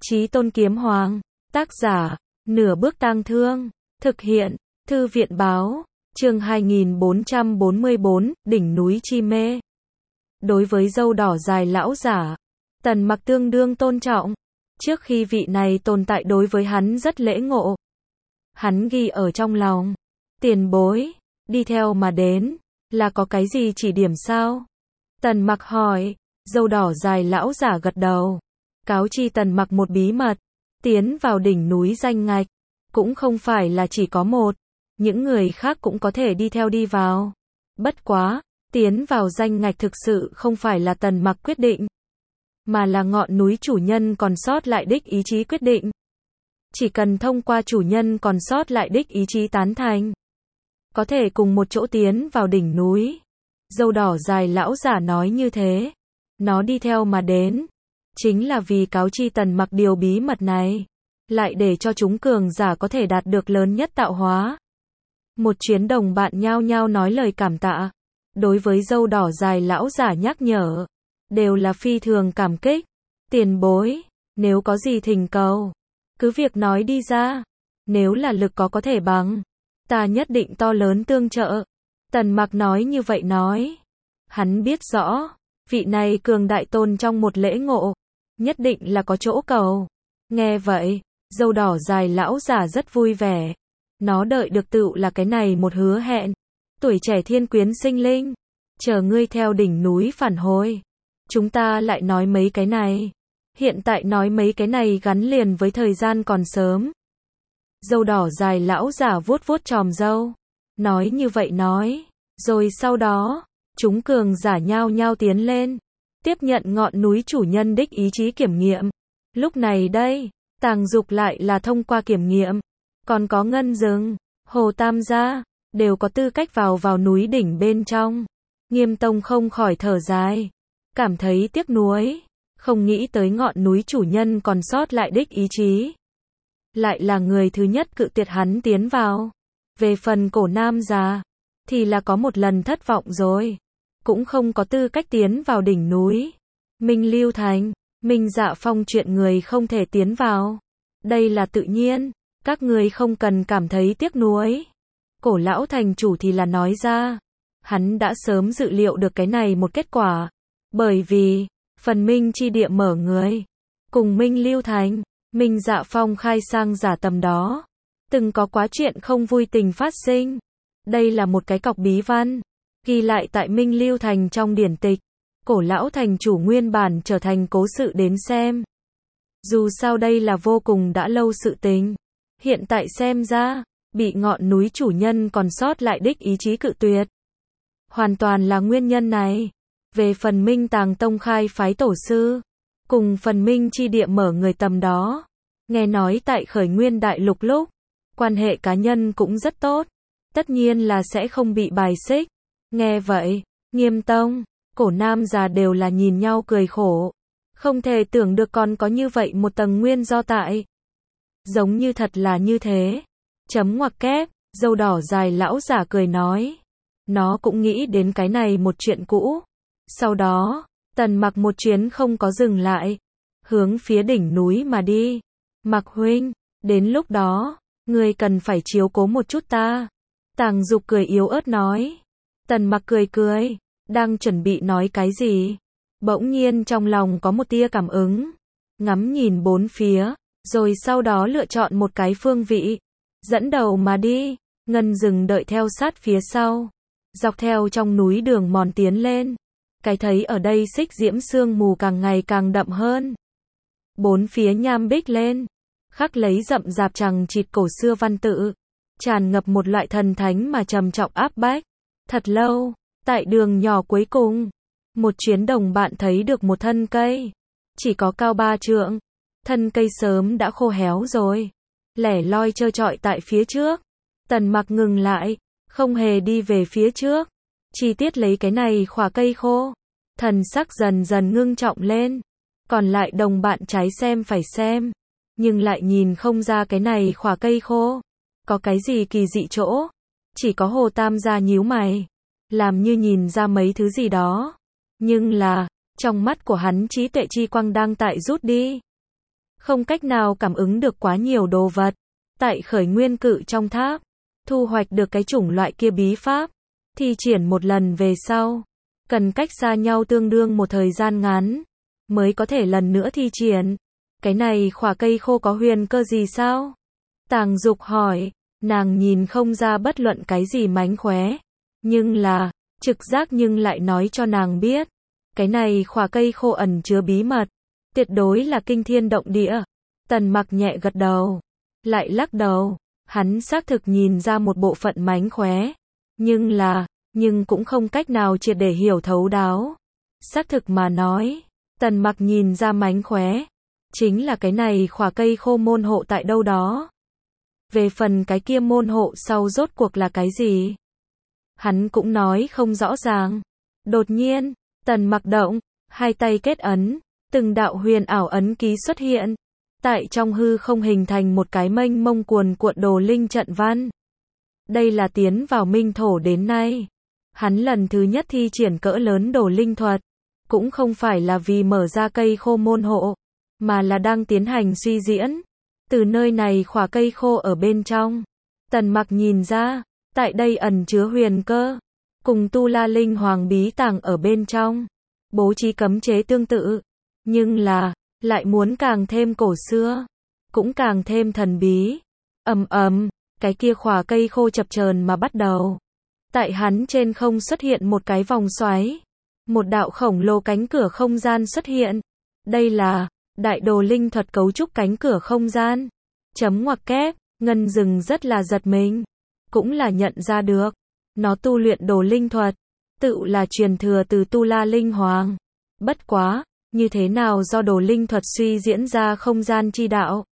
Chí Tôn Kiếm Hoàng, tác giả, Nửa Bước Tang Thương, thực hiện, Thư viện báo, chương 2444, đỉnh núi chi mê. Đối với râu đỏ dài lão giả, Tần Mặc tương đương tôn trọng. Trước khi vị này tồn tại đối với hắn rất lễ ngộ. Hắn ghi ở trong lòng. Tiền bối, đi theo mà đến, là có cái gì chỉ điểm sao? Tần Mặc hỏi, râu đỏ dài lão giả gật đầu. Cáo chi Tần Mặc một bí mật, tiến vào đỉnh núi danh ngạch, cũng không phải là chỉ có một, những người khác cũng có thể đi theo đi vào. Bất quá, tiến vào danh ngạch thực sự không phải là Tần Mặc quyết định, mà là ngọn núi chủ nhân còn sót lại đích ý chí quyết định. Chỉ cần thông qua chủ nhân còn sót lại đích ý chí tán thành, có thể cùng một chỗ tiến vào đỉnh núi. Râu đỏ dài lão giả nói như thế. Nó đi theo mà đến, chính là vì cáo chi Tần Mặc điều bí mật này, lại để cho chúng cường giả có thể đạt được lớn nhất tạo hóa. Một chuyến đồng bạn nhao nhao nói lời cảm tạ. Đối với râu đỏ dài lão giả nhắc nhở, đều là phi thường cảm kích. Tiền bối, nếu có gì thỉnh cầu, cứ việc nói đi ra. Nếu là lực có thể bằng, ta nhất định to lớn tương trợ. Tần Mặc nói như vậy nói. Hắn biết rõ, vị này cường đại tôn trong một lễ ngộ, nhất định là có chỗ cầu. Nghe vậy, râu đỏ dài lão giả rất vui vẻ. Nó đợi được tựu là cái này một hứa hẹn. Tuổi trẻ thiên quyến sinh linh, chờ ngươi theo đỉnh núi phản hồi, chúng ta lại nói mấy cái này. Hiện tại nói mấy cái này gắn liền với thời gian còn sớm. Râu đỏ dài lão giả vuốt vuốt chòm râu, nói như vậy nói. Rồi sau đó, chúng cường giả nhao nhao tiến lên, tiếp nhận ngọn núi chủ nhân đích ý chí kiểm nghiệm. Lúc này đây, Tàng Dục lại là thông qua kiểm nghiệm, còn có Ngân Dừng, Hồ Tam gia, đều có tư cách vào núi đỉnh bên trong. Nghiêm Tông không khỏi thở dài, cảm thấy tiếc nuối, không nghĩ tới ngọn núi chủ nhân còn sót lại đích ý chí, lại là người thứ nhất cự tuyệt hắn tiến vào. Về phần Cổ Nam già, thì là có một lần thất vọng rồi, cũng không có tư cách tiến vào đỉnh núi. Minh Lưu Thành, Minh Dạ Phong chuyện người không thể tiến vào, đây là tự nhiên, các người không cần cảm thấy tiếc nuối. Cổ lão thành chủ thì là nói ra, hắn đã sớm dự liệu được cái này một kết quả, bởi vì phần Minh chi địa mở người, cùng Minh Lưu Thành, Minh Dạ Phong khai sang giả tầm đó, từng có quá chuyện không vui tình phát sinh. Đây là một cái cọc bí văn, ghi lại tại Minh Lưu Thành trong điển tịch. Cổ lão thành chủ nguyên bản trở thành cố sự đến xem. Dù sao đây là vô cùng đã lâu sự tình, hiện tại xem ra, bị ngọn núi chủ nhân còn sót lại đích ý chí cự tuyệt, hoàn toàn là nguyên nhân này. Về phần Minh Tàng Tông khai phái tổ sư, cùng phần Minh chi địa mở người tầm đó, nghe nói tại khởi nguyên đại lục lúc, quan hệ cá nhân cũng rất tốt, tất nhiên là sẽ không bị bài xích. Nghe vậy, Nghiêm Tông, Cổ Nam già đều là nhìn nhau cười khổ, không thể tưởng được còn có như vậy một tầng nguyên do tại. Giống như thật là như thế. Chấm ngoặc kép, râu đỏ dài lão giả cười nói. Nó cũng nghĩ đến cái này một chuyện cũ. Sau đó, Tần Mặc một chuyến không có dừng lại, hướng phía đỉnh núi mà đi. Mặc huynh, đến lúc đó, ngươi cần phải chiếu cố một chút ta. Tàng Dục cười yếu ớt nói. Tần Mặc cười cười, đang chuẩn bị nói cái gì, bỗng nhiên trong lòng có một tia cảm ứng, ngắm nhìn bốn phía, rồi sau đó lựa chọn một cái phương vị, dẫn đầu mà đi. Ngân Dừng đợi theo sát phía sau, dọc theo trong núi đường mòn tiến lên. Cái thấy ở đây xích diễm sương mù càng ngày càng đậm hơn, bốn phía nham bích lên, khắc lấy rậm rạp chằng chịt cổ xưa văn tự, tràn ngập một loại thần thánh mà trầm trọng áp bách. Thật lâu, tại đường nhỏ cuối cùng, một chuyến đồng bạn thấy được một thân cây, chỉ có cao 3 trượng, thân cây sớm đã khô héo rồi, lẻ loi trơ trọi tại phía trước. Tần Mặc ngừng lại, không hề đi về phía trước, chi tiết lấy cái này khỏa cây khô, thần sắc dần dần ngưng trọng lên. Còn lại đồng bạn trái xem phải xem, nhưng lại nhìn không ra cái này khỏa cây khô có cái gì kỳ dị chỗ. Chỉ có Hồ Tam gia nhíu mày, làm như nhìn ra mấy thứ gì đó, nhưng là trong mắt của hắn trí tuệ chi quang đang tại rút đi. không cách nào cảm ứng được quá nhiều đồ vật. Tại khởi nguyên cự trong tháp, thu hoạch được cái chủng loại kia bí pháp, thi triển một lần về sau, cần cách xa nhau tương đương một thời gian ngắn, mới có thể lần nữa thi triển. Cái này khỏa cây khô có huyền cơ gì sao? Tàng Dục hỏi, nàng nhìn không ra bất luận cái gì mánh khóe, nhưng là, trực giác nhưng lại nói cho nàng biết, cái này khỏa cây khô ẩn chứa bí mật, tuyệt đối là kinh thiên động địa. Tần Mặc nhẹ gật đầu, lại lắc đầu, hắn xác thực nhìn ra một bộ phận mánh khóe, nhưng cũng không cách nào triệt để hiểu thấu đáo. Xác thực mà nói, Tần Mặc nhìn ra mánh khóe, chính là cái này khỏa cây khô môn hộ tại đâu đó. Về phần cái kia môn hộ sau rốt cuộc là cái gì, hắn cũng nói không rõ ràng. Đột nhiên, Tần Mặc động, hai tay kết ấn, từng đạo huyền ảo ấn ký xuất hiện, tại trong hư không hình thành một cái mênh mông cuồn cuộn đồ linh trận văn. Đây là tiến vào minh thổ đến nay, hắn lần thứ nhất thi triển cỡ lớn đồ linh thuật, cũng không phải là vì mở ra cây khô môn hộ, mà là đang tiến hành suy diễn. Từ nơi này khỏa cây khô ở bên trong, Tần Mặc nhìn ra, tại đây ẩn chứa huyền cơ, cùng Tu La Linh Hoàng bí tàng ở bên trong, bố trí cấm chế tương tự, nhưng là, lại muốn càng thêm cổ xưa, cũng càng thêm thần bí. Cái kia khỏa cây khô chập chờn mà bắt đầu. Tại hắn trên không xuất hiện một cái vòng xoáy, một đạo khổng lồ cánh cửa không gian xuất hiện. Đây là đại đồ linh thuật cấu trúc cánh cửa không gian. Ngoặc kép, Ngân Dừng rất là giật mình, cũng là nhận ra được, nó tu luyện đồ linh thuật, tự là truyền thừa từ Tu La Linh Hoàng. Bất quá, như thế nào do đồ linh thuật suy diễn ra không gian chi đạo?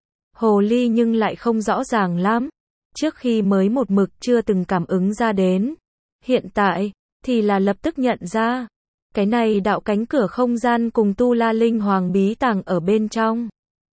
Hồ ly nhưng lại không rõ ràng lắm, trước khi mới một mực chưa từng cảm ứng ra đến, hiện tại, thì là lập tức nhận ra, cái này đạo cánh cửa không gian cùng Tu La Linh Hoàng bí tàng ở bên trong.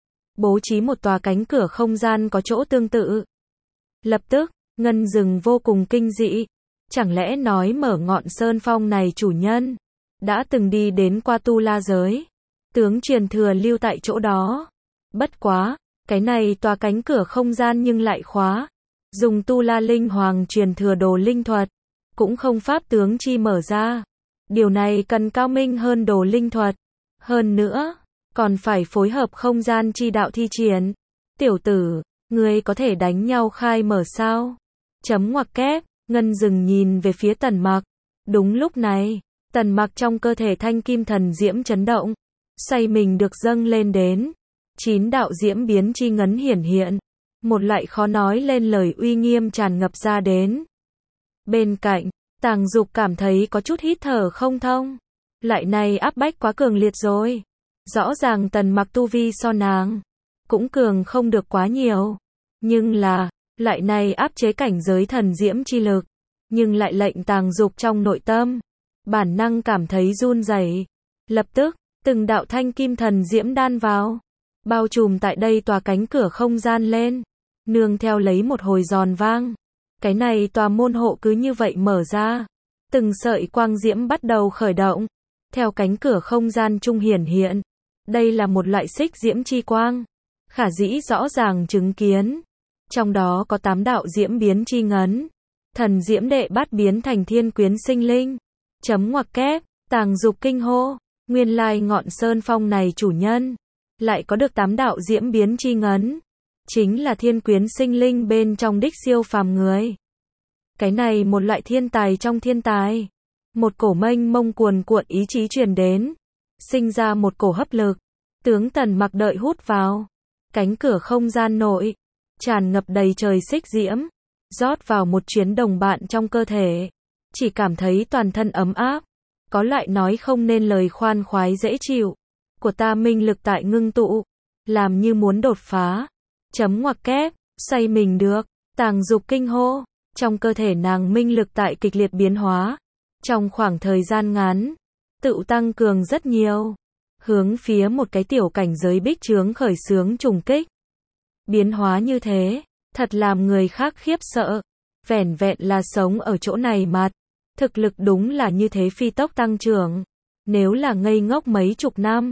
Bố trí một tòa cánh cửa không gian có chỗ tương tự. Lập tức, Ngân Dừng vô cùng kinh dị, chẳng lẽ nói mở Ngọn Sơn Phong này chủ nhân đã từng đi đến qua Tu La giới, tướng truyền thừa lưu tại chỗ đó. Bất quá, cái này tòa cánh cửa không gian nhưng lại khóa, dùng Tu La Linh Hoàng truyền thừa đồ linh thuật, cũng không pháp tướng chi mở ra. Điều này cần cao minh hơn đồ linh thuật, hơn nữa, còn phải phối hợp không gian chi đạo thi triển. Tiểu tử, ngươi có thể đánh nhau khai mở sao? Ngoặc kép, Ngân Dừng nhìn về phía Tần Mặc. Đúng lúc này, Tần Mặc trong cơ thể thanh kim thần diễm chấn động, xoay mình được dâng lên đến. 9 đạo diễm biến chi ngấn hiển hiện, một loại khó nói lên lời uy nghiêm tràn ngập ra đến. Bên cạnh, Tàng Dục cảm thấy có chút hít thở không thông. Loại này áp bách quá cường liệt rồi. Rõ ràng Tần Mặc tu vi so nàng cũng cường không được quá nhiều, nhưng là, loại này áp chế cảnh giới thần diễm chi lực, nhưng lại lệnh Tàng Dục trong nội tâm bản năng cảm thấy run rẩy. Lập tức, từng đạo thanh kim thần diễm đan vào, bao trùm tại đây tòa cánh cửa không gian lên, nương theo lấy một hồi giòn vang. Cái này tòa môn hộ cứ như vậy mở ra, từng sợi quang diễm bắt đầu khởi động, theo cánh cửa không gian trung hiển hiện. Đây là một loại xích diễm chi quang, khả dĩ rõ ràng chứng kiến. Trong đó có 8 đạo diễm biến chi ngấn, thần diễm đệ bát biến thành thiên quyến sinh linh. Ngoặc kép, Tàng Dục kinh hô, nguyên lai Ngọn Sơn Phong này chủ nhân lại có được 8 đạo diễm biến chi ngấn, chính là thiên quyến sinh linh bên trong đích siêu phàm người. Cái này một loại thiên tài trong thiên tài, một cổ mênh mông cuồn cuộn ý chí truyền đến, sinh ra một cổ hấp lực, tướng Tần Mặc đợi hút vào cánh cửa không gian nội, tràn ngập đầy trời xích diễm, rót vào một chuyến đồng bạn trong cơ thể, chỉ cảm thấy toàn thân ấm áp, có loại nói không nên lời khoan khoái dễ chịu, của ta minh lực tại ngưng tụ, làm như muốn đột phá. Ngoặc kép, xoay mình được, Tàng Dục kinh hô, trong cơ thể nàng minh lực tại kịch liệt biến hóa, trong khoảng thời gian ngắn, tự tăng cường rất nhiều, hướng phía một cái tiểu cảnh giới bích chướng khởi xướng trùng kích. Biến hóa như thế, thật làm người khác khiếp sợ, vẻn vẹn là sống ở chỗ này mặt, thực lực đúng là như thế phi tốc tăng trưởng, nếu là ngây ngốc mấy chục năm,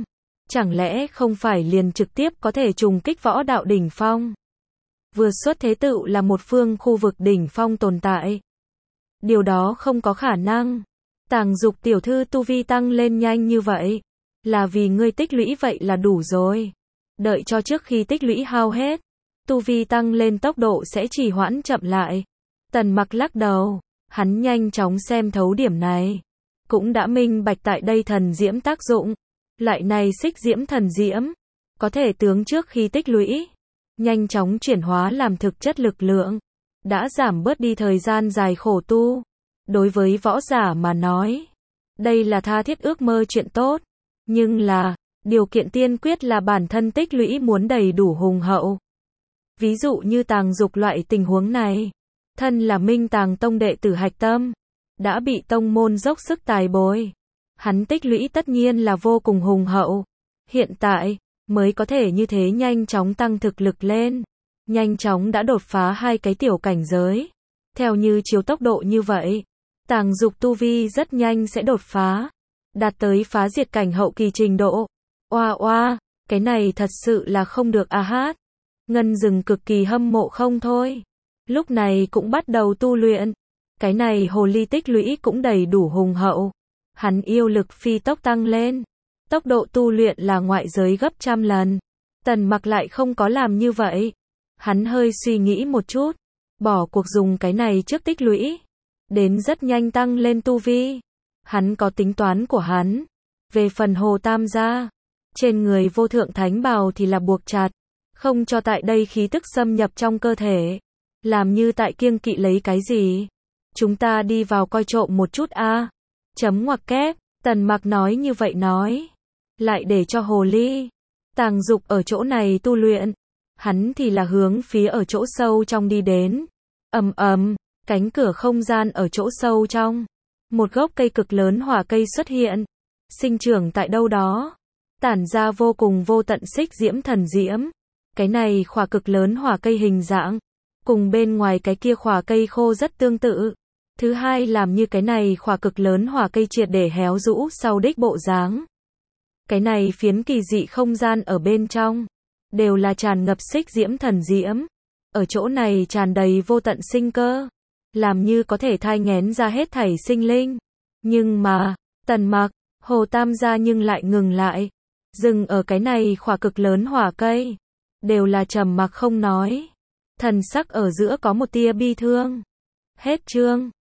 chẳng lẽ không phải liền trực tiếp có thể trùng kích võ đạo đỉnh phong? Vừa xuất thế tựu là một phương khu vực đỉnh phong tồn tại. Điều đó không có khả năng. Tàng Dục tiểu thư tu vi tăng lên nhanh như vậy, là vì ngươi tích lũy vậy là đủ rồi. Đợi cho trước khi tích lũy hao hết, tu vi tăng lên tốc độ sẽ trì hoãn chậm lại. Tần Mặc lắc đầu, hắn nhanh chóng xem thấu điểm này. Cũng đã minh bạch tại đây thần diễm tác dụng. Loại này xích diễm thần diễm, có thể tướng trước khi tích lũy, nhanh chóng chuyển hóa làm thực chất lực lượng. Đã giảm bớt đi thời gian dài khổ tu. Đối với võ giả mà nói, đây là tha thiết ước mơ chuyện tốt. Nhưng là, điều kiện tiên quyết là bản thân tích lũy muốn đầy đủ hùng hậu. Ví dụ như Tàng Dục loại tình huống này, thân là Minh Tàng Tông đệ tử hạch tâm, đã bị tông môn dốc sức tài bồi. Hắn tích lũy tất nhiên là vô cùng hùng hậu. Hiện tại, mới có thể như thế nhanh chóng tăng thực lực lên. Nhanh chóng đã đột phá 2 cái tiểu cảnh giới. Theo như chiếu tốc độ như vậy, Tàng Dục tu vi rất nhanh sẽ đột phá. Đạt tới phá diệt cảnh hậu kỳ trình độ. Oa oa, cái này thật sự là không được a hát. Ngân Dừng cực kỳ hâm mộ không thôi. Lúc này cũng bắt đầu tu luyện. Cái này hồ ly tích lũy cũng đầy đủ hùng hậu. Hắn yêu lực phi tốc tăng lên. Tốc độ tu luyện là ngoại giới gấp trăm lần. Tần Mặc lại không có làm như vậy. Hắn hơi suy nghĩ một chút. Bỏ cuộc dùng cái này trước tích lũy. Đến rất nhanh tăng lên tu vi. Hắn có tính toán của hắn. Về phần Hồ Tam gia, trên người vô thượng thánh bào thì là buộc chặt. Không cho tại đây khí tức xâm nhập trong cơ thể. Làm như tại kiêng kỵ lấy cái gì. Chúng ta đi vào coi trộm một chút a. Chấm ngoặc kép, Tần Mặc nói như vậy nói. Lại để cho hồ ly Tàng Dục ở chỗ này tu luyện. Hắn thì là hướng phía ở chỗ sâu trong đi đến. Ầm ầm, cánh cửa không gian ở chỗ sâu trong. Một gốc cây cực lớn hỏa cây xuất hiện. Sinh trưởng tại đâu đó. Tản ra vô cùng vô tận xích diễm thần diễm. Cái này khỏa cực lớn hỏa cây hình dạng. Cùng bên ngoài cái kia khỏa cây khô rất tương tự. Thứ hai làm như cái này khỏa cực lớn hỏa cây triệt để héo rũ sau đích bộ dáng. Cái này phiến kỳ dị không gian ở bên trong. Đều là tràn ngập xích diễm thần diễm. Ở chỗ này tràn đầy vô tận sinh cơ. Làm như có thể thai nghén ra hết thảy sinh linh. Nhưng mà, Tần Mặc, Hồ Tam gia nhưng lại ngừng lại. Dừng ở cái này khỏa cực lớn hỏa cây. Đều là trầm mặc không nói. Thần sắc ở giữa có một tia bi thương. Hết chương.